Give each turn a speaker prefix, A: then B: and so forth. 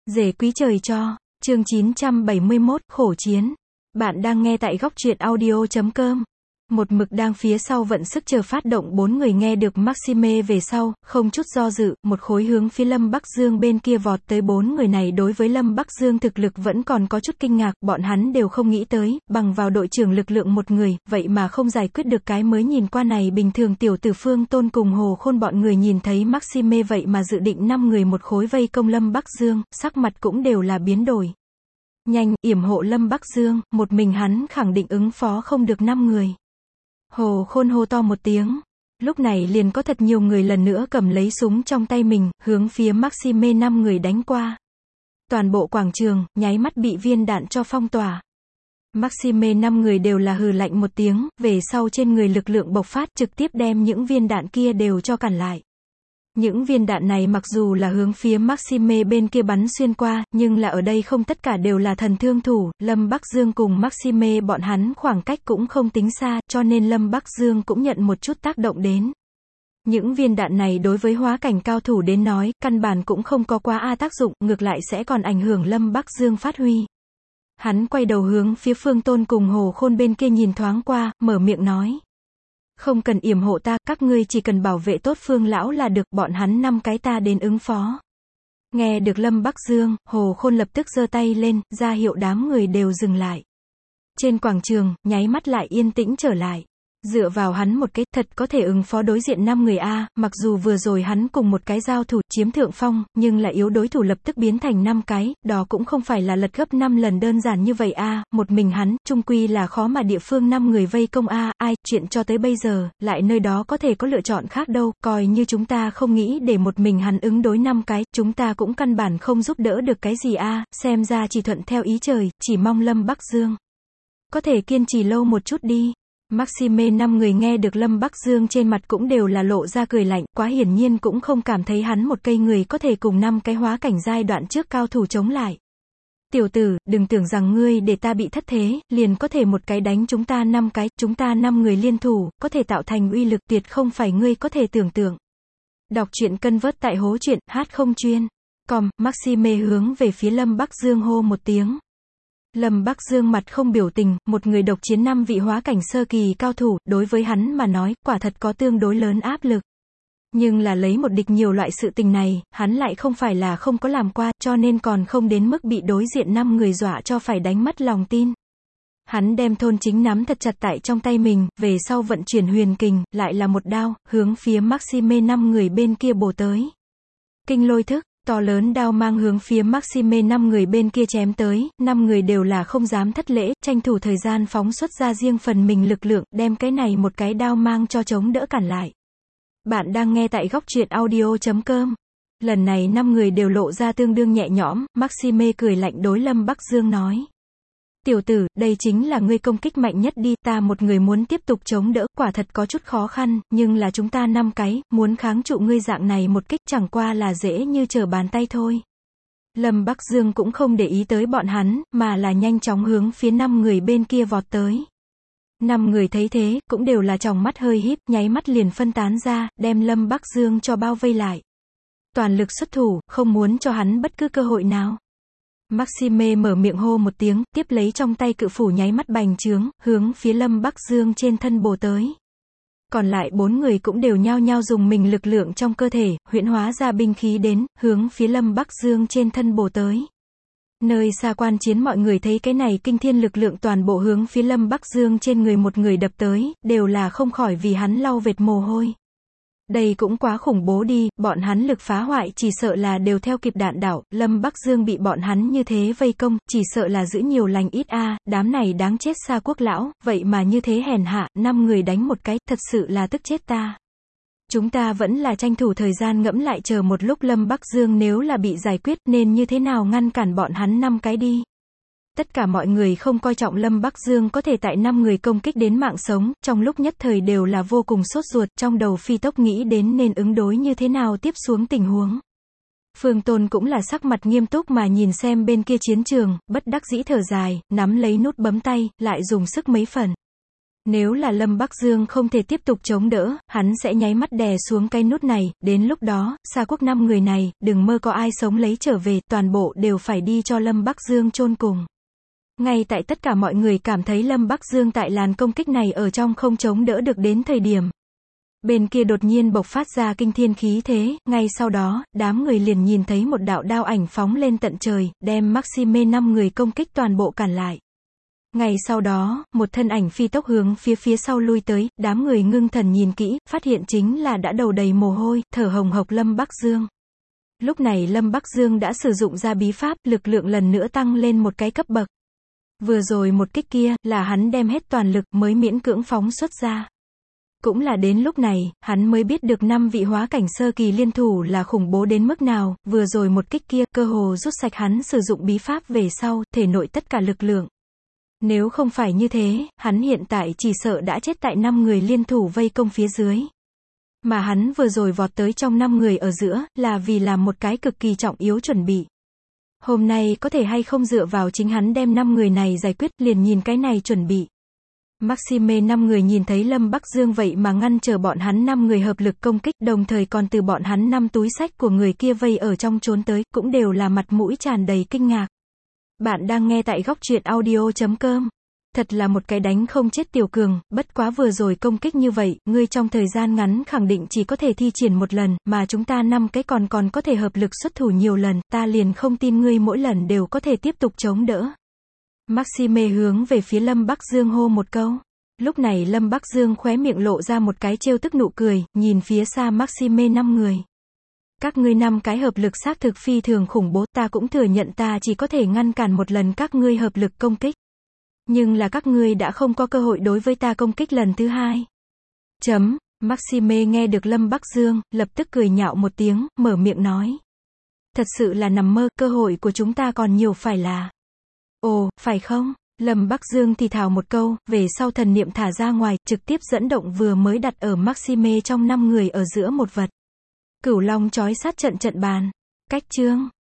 A: Rể quý trời cho, chương 971, khổ chiến. Bạn đang nghe tại góc truyện audio.com. Một mực đang phía sau vận sức chờ phát động, bốn người nghe được Maxime về sau, không chút do dự, một khối hướng phía Lâm Bắc Dương bên kia vọt tới. Bốn người này đối với Lâm Bắc Dương thực lực vẫn còn có chút kinh ngạc, bọn hắn đều không nghĩ tới, bằng vào đội trưởng lực lượng một người, vậy mà không giải quyết được cái mới nhìn qua này bình thường tiểu tử. Phương Tôn cùng Hồ Khôn bọn người nhìn thấy Maxime vậy mà dự định 5 người một khối vây công Lâm Bắc Dương, sắc mặt cũng đều là biến đổi. Nhanh, yểm hộ Lâm Bắc Dương, một mình hắn khẳng định ứng phó không được 5 người. Hồ Khôn hô to một tiếng. Lúc này liền có thật nhiều người lần nữa cầm lấy súng trong tay mình, hướng phía Maxime 5 người đánh qua. Toàn bộ quảng trường, nháy mắt bị viên đạn cho phong tỏa. Maxime 5 người đều là hừ lạnh một tiếng, về sau trên người lực lượng bộc phát, trực tiếp đem những viên đạn kia đều cho cản lại. Những viên đạn này mặc dù là hướng phía Maxime bên kia bắn xuyên qua, nhưng là ở đây không tất cả đều là thần thương thủ, Lâm Bắc Dương cùng Maxime bọn hắn khoảng cách cũng không tính xa, cho nên Lâm Bắc Dương cũng nhận một chút tác động đến. Những viên đạn này đối với hóa cảnh cao thủ đến nói, căn bản cũng không có quá tác dụng, ngược lại sẽ còn ảnh hưởng Lâm Bắc Dương phát huy. Hắn quay đầu hướng phía Phương Tôn cùng Hồ Khôn bên kia nhìn thoáng qua, mở miệng nói. Không cần yểm hộ ta, các ngươi chỉ cần bảo vệ tốt Phương lão là được, bọn hắn 5 cái ta đến ứng phó. Nghe được Lâm Bắc Dương, Hồ Khôn lập tức giơ tay lên, ra hiệu đám người đều dừng lại. Trên quảng trường, nháy mắt lại yên tĩnh trở lại. Dựa vào hắn một cái, thật có thể ứng phó đối diện 5 người mặc dù vừa rồi hắn cùng một cái giao thủ, chiếm thượng phong, nhưng là yếu đối thủ lập tức biến thành 5 cái, đó cũng không phải là lật gấp 5 lần đơn giản như vậy một mình hắn, chung quy là khó mà địa phương 5 người vây công ai, chuyện cho tới bây giờ, lại nơi đó có thể có lựa chọn khác đâu, coi như chúng ta không nghĩ để một mình hắn ứng đối 5 cái, chúng ta cũng căn bản không giúp đỡ được cái gì xem ra chỉ thuận theo ý trời, chỉ mong Lâm Bắc Dương có thể kiên trì lâu một chút đi. Maxime 5 người nghe được Lâm Bắc Dương trên mặt cũng đều là lộ ra cười lạnh, quá hiển nhiên cũng không cảm thấy hắn một cây người có thể cùng 5 cái hóa cảnh giai đoạn trước cao thủ chống lại. Tiểu tử, đừng tưởng rằng ngươi để ta bị thất thế, liền có thể một cái đánh chúng ta 5 cái, chúng ta 5 người liên thủ, có thể tạo thành uy lực tuyệt không phải ngươi có thể tưởng tượng. Đọc truyện cân vớt tại hố truyện, không chuyên. Maxime hướng về phía Lâm Bắc Dương hô một tiếng. Lâm Bắc Dương mặt không biểu tình, một người độc chiến 5 vị hóa cảnh sơ kỳ cao thủ, đối với hắn mà nói, quả thật có tương đối lớn áp lực. Nhưng là lấy một địch nhiều loại sự tình này, hắn lại không phải là không có làm qua, cho nên còn không đến mức bị đối diện 5 người dọa cho phải đánh mất lòng tin. Hắn đem thôn chính nắm thật chặt tại trong tay mình, về sau vận chuyển huyền kình, lại là một đao, hướng phía Maxime 5 người bên kia bổ tới. Kinh lôi thức. To lớn đao mang hướng phía Maxime 5 người bên kia chém tới, 5 người đều là không dám thất lễ, tranh thủ thời gian phóng xuất ra riêng phần mình lực lượng, đem cái này một cái đao mang cho chống đỡ cản lại. Bạn đang nghe tại góc truyện audio.com. Lần này 5 người đều lộ ra tương đương nhẹ nhõm, Maxime cười lạnh đối Lâm Bắc Dương nói. Tiểu tử, đây chính là ngươi công kích mạnh nhất đi, ta một người muốn tiếp tục chống đỡ, quả thật có chút khó khăn, nhưng là chúng ta 5 cái, muốn kháng trụ ngươi dạng này một kích chẳng qua là dễ như trở bàn tay thôi. Lâm Bắc Dương cũng không để ý tới bọn hắn, mà là nhanh chóng hướng phía 5 người bên kia vọt tới. 5 người thấy thế, cũng đều là tròng mắt hơi híp, nháy mắt liền phân tán ra, đem Lâm Bắc Dương cho bao vây lại. Toàn lực xuất thủ, không muốn cho hắn bất cứ cơ hội nào. Maxime mở miệng hô một tiếng, tiếp lấy trong tay cự phủ nháy mắt bành trướng, hướng phía Lâm Bắc Dương trên thân bổ tới. Còn lại 4 người cũng đều nhao nhao dùng mình lực lượng trong cơ thể, huyễn hóa ra binh khí đến, hướng phía Lâm Bắc Dương trên thân bổ tới. Nơi xa quan chiến mọi người thấy cái này kinh thiên lực lượng toàn bộ hướng phía Lâm Bắc Dương trên người một người đập tới, đều là không khỏi vì hắn lau vệt mồ hôi. Đây cũng quá khủng bố đi, bọn hắn lực phá hoại chỉ sợ là đều theo kịp đạn đảo, Lâm Bắc Dương bị bọn hắn như thế vây công, chỉ sợ là giữ nhiều lành ít đám này đáng chết Sa Quốc lão, vậy mà như thế hèn hạ, 5 người đánh một cái, thật sự là tức chết ta. Chúng ta vẫn là tranh thủ thời gian ngẫm lại chờ một lúc Lâm Bắc Dương nếu là bị giải quyết nên như thế nào ngăn cản bọn hắn 5 cái đi. Tất cả mọi người không coi trọng Lâm Bắc Dương có thể tại 5 người công kích đến mạng sống, trong lúc nhất thời đều là vô cùng sốt ruột, trong đầu phi tốc nghĩ đến nên ứng đối như thế nào tiếp xuống tình huống. Phương Tôn cũng là sắc mặt nghiêm túc mà nhìn xem bên kia chiến trường, bất đắc dĩ thở dài, nắm lấy nút bấm tay, lại dùng sức mấy phần. Nếu là Lâm Bắc Dương không thể tiếp tục chống đỡ, hắn sẽ nháy mắt đè xuống cái nút này, đến lúc đó, Sa Quốc 5 người này, đừng mơ có ai sống lấy trở về, toàn bộ đều phải đi cho Lâm Bắc Dương chôn cùng. Ngay tại tất cả mọi người cảm thấy Lâm Bắc Dương tại làn công kích này ở trong không chống đỡ được đến thời điểm. Bên kia đột nhiên bộc phát ra kinh thiên khí thế, ngay sau đó, đám người liền nhìn thấy một đạo đao ảnh phóng lên tận trời, đem Maxime 5 người công kích toàn bộ cản lại. Ngay sau đó, một thân ảnh phi tốc hướng phía sau lui tới, đám người ngưng thần nhìn kỹ, phát hiện chính là đã đầu đầy mồ hôi, thở hồng hộc Lâm Bắc Dương. Lúc này Lâm Bắc Dương đã sử dụng ra bí pháp, lực lượng lần nữa tăng lên một cái cấp bậc. Vừa rồi một kích kia, là hắn đem hết toàn lực mới miễn cưỡng phóng xuất ra. Cũng là đến lúc này, hắn mới biết được 5 vị hóa cảnh sơ kỳ liên thủ là khủng bố đến mức nào, vừa rồi một kích kia, cơ hồ rút sạch hắn sử dụng bí pháp về sau, thể nội tất cả lực lượng. Nếu không phải như thế, hắn hiện tại chỉ sợ đã chết tại 5 người liên thủ vây công phía dưới. Mà hắn vừa rồi vọt tới trong 5 người ở giữa, là vì làm một cái cực kỳ trọng yếu chuẩn bị. Hôm nay có thể hay không dựa vào chính hắn đem 5 người này giải quyết, liền nhìn cái này chuẩn bị. Maxime 5 người nhìn thấy Lâm Bắc Dương vậy mà ngăn trở bọn hắn 5 người hợp lực công kích, đồng thời còn từ bọn hắn 5 túi xách của người kia vây ở trong trốn tới, cũng đều là mặt mũi tràn đầy kinh ngạc. Bạn đang nghe tại Góc Truyện Audio.com. Thật là một cái đánh không chết tiểu cường, bất quá vừa rồi công kích như vậy, ngươi trong thời gian ngắn khẳng định chỉ có thể thi triển một lần, mà chúng ta 5 cái còn có thể hợp lực xuất thủ nhiều lần, ta liền không tin ngươi mỗi lần đều có thể tiếp tục chống đỡ. Maxime hướng về phía Lâm Bắc Dương hô một câu. Lúc này Lâm Bắc Dương khóe miệng lộ ra một cái trêu tức nụ cười, nhìn phía xa Maxime 5 người. Các ngươi 5 cái hợp lực xác thực phi thường khủng bố, ta cũng thừa nhận ta chỉ có thể ngăn cản một lần các ngươi hợp lực công kích. Nhưng là các ngươi đã không có cơ hội đối với ta công kích lần thứ 2. Maxime nghe được Lâm Bắc Dương, lập tức cười nhạo một tiếng, mở miệng nói. Thật sự là nằm mơ, cơ hội của chúng ta còn nhiều phải là. Ồ, phải không? Lâm Bắc Dương thì thào một câu, về sau thần niệm thả ra ngoài, trực tiếp dẫn động vừa mới đặt ở Maxime trong 5 người ở giữa một vật. Cửu Long chói sát trận trận bàn. Cách chương